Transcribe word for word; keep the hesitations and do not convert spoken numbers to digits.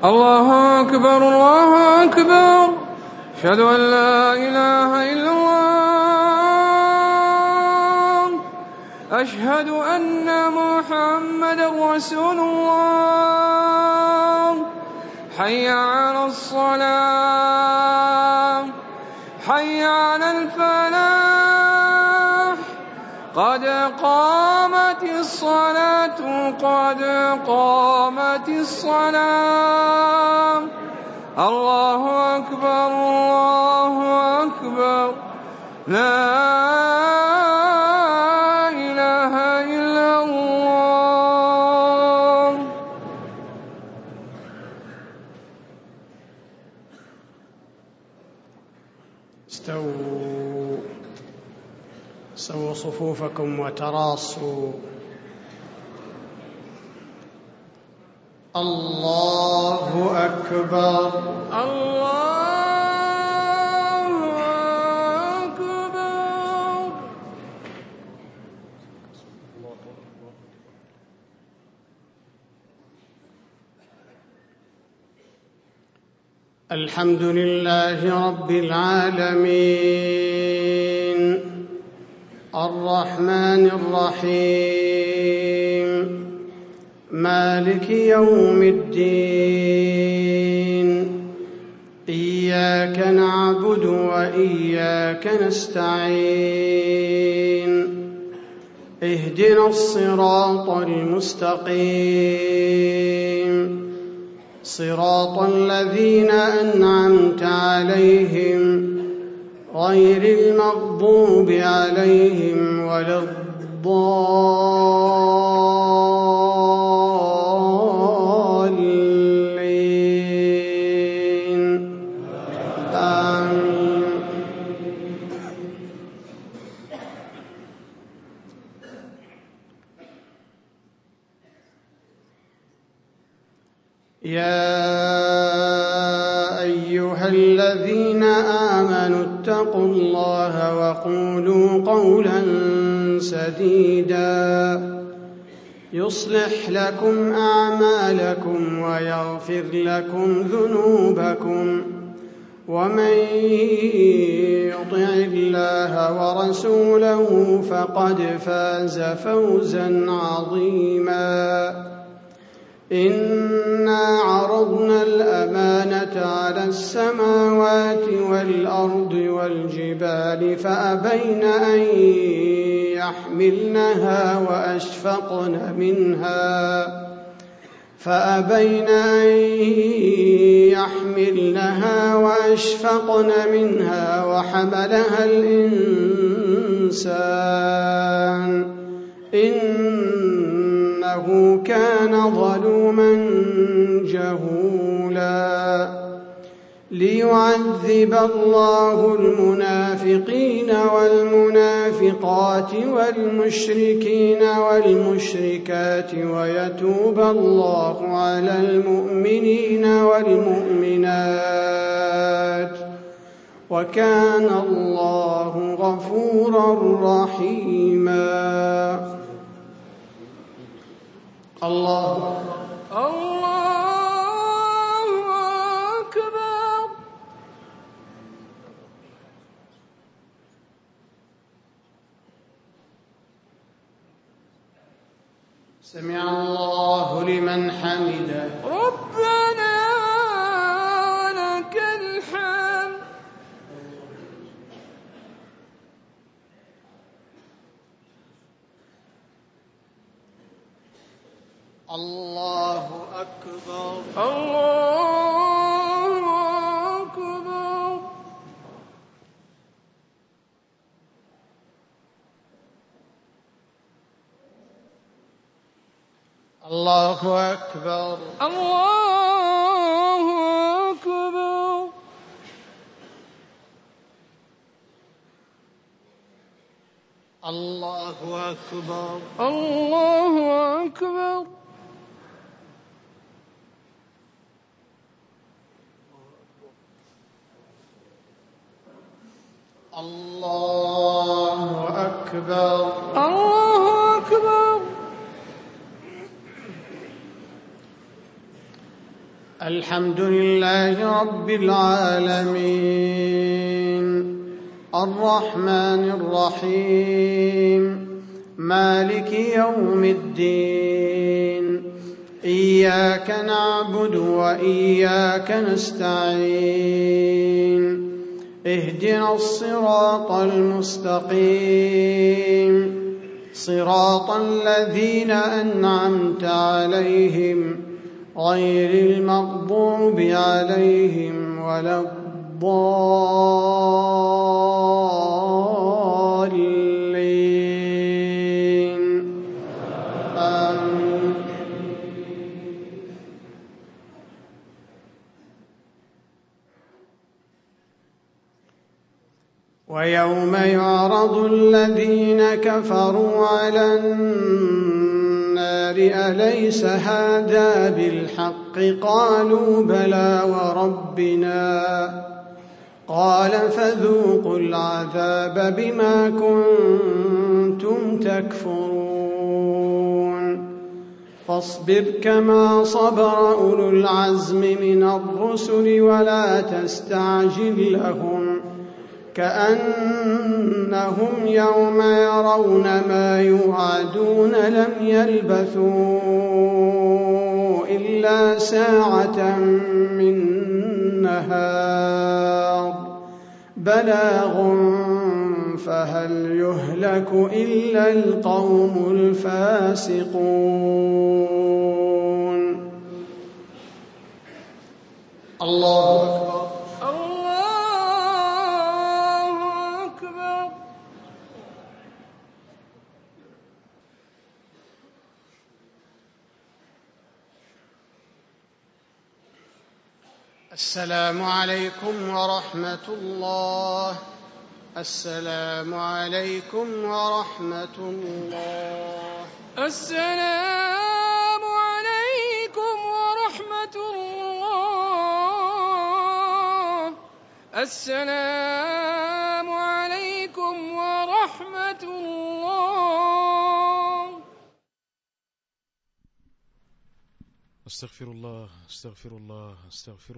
الله أكبر الله أكبر أشهد أن لا إله إلا الله أشهد أن محمدا رسول الله حي على الصلاة حي على الفلاح قد قامت الصلاة قد قامت الصلاة الله أكبر الله أكبر لا إله إلا الله. استووا سووا صفوفكم وتراصوا. الله أكبر الله أكبر. الحمد لله رب العالمين الرحمن الرحيم مالك يوم الدين إياك نعبد وإياك نستعين اهدنا الصراط المستقيم صراط الذين أنعمت عليهم غير المغضوب عليهم ولا الضالين آمين. يا أيها الذين آمنوا اتقوا الله وقولوا قولا سديدا يصلح لكم أعمالكم ويغفر لكم ذنوبكم ومن يطع الله ورسوله فقد فاز فوزا عظيما. إنا عرضنا الأمانة على السماوات والأرض والجبال فأبين أن يحملنها وأشفقن منها فأبين أن يحملنها وأشفقن منها وحملها الإنسان إنه كان ظلوما جهولا. ليعذب الله المنافقين والمنافقات والمشركين والمشركات ويتوب الله على المؤمنين والمؤمنات وكان الله غفورا رحيما. الله الله أكبر. سمع الله لمن حمده ربنا ولك الحمد. الله أكبر الله أكبر. الله أكبر الله أكبر. الله أكبر الله أكبر. الله أكبر الله أكبر. الحمد لله رب العالمين الرحمن الرحيم مالك يوم الدين إياك نعبد وإياك نستعين اهدنا الصراط المستقيم صراط الذين أنعمت عليهم غير المغضوب عليهم ولا الضالين آمين. ويوم يعرض الذين كفروا على النار أليس هذا بالحق قالوا بلى وربنا قال فذوقوا العذاب بما كنتم تكفرون فاصبر كما صبر أولو العزم من الرسل ولا تستعجل لهم كأنهم يوم يرون ما يوعدون لم يلبثوا إلا ساعة من نهار بلاغ فهل يهلك إلا القوم الفاسقون. الله أكبر. السلام عليكم ورحمة الله. السلام عليكم ورحمة الله. السلام عليكم ورحمة الله. السلام عليكم ورحمة الله. استغفر الله استغفر الله استغفر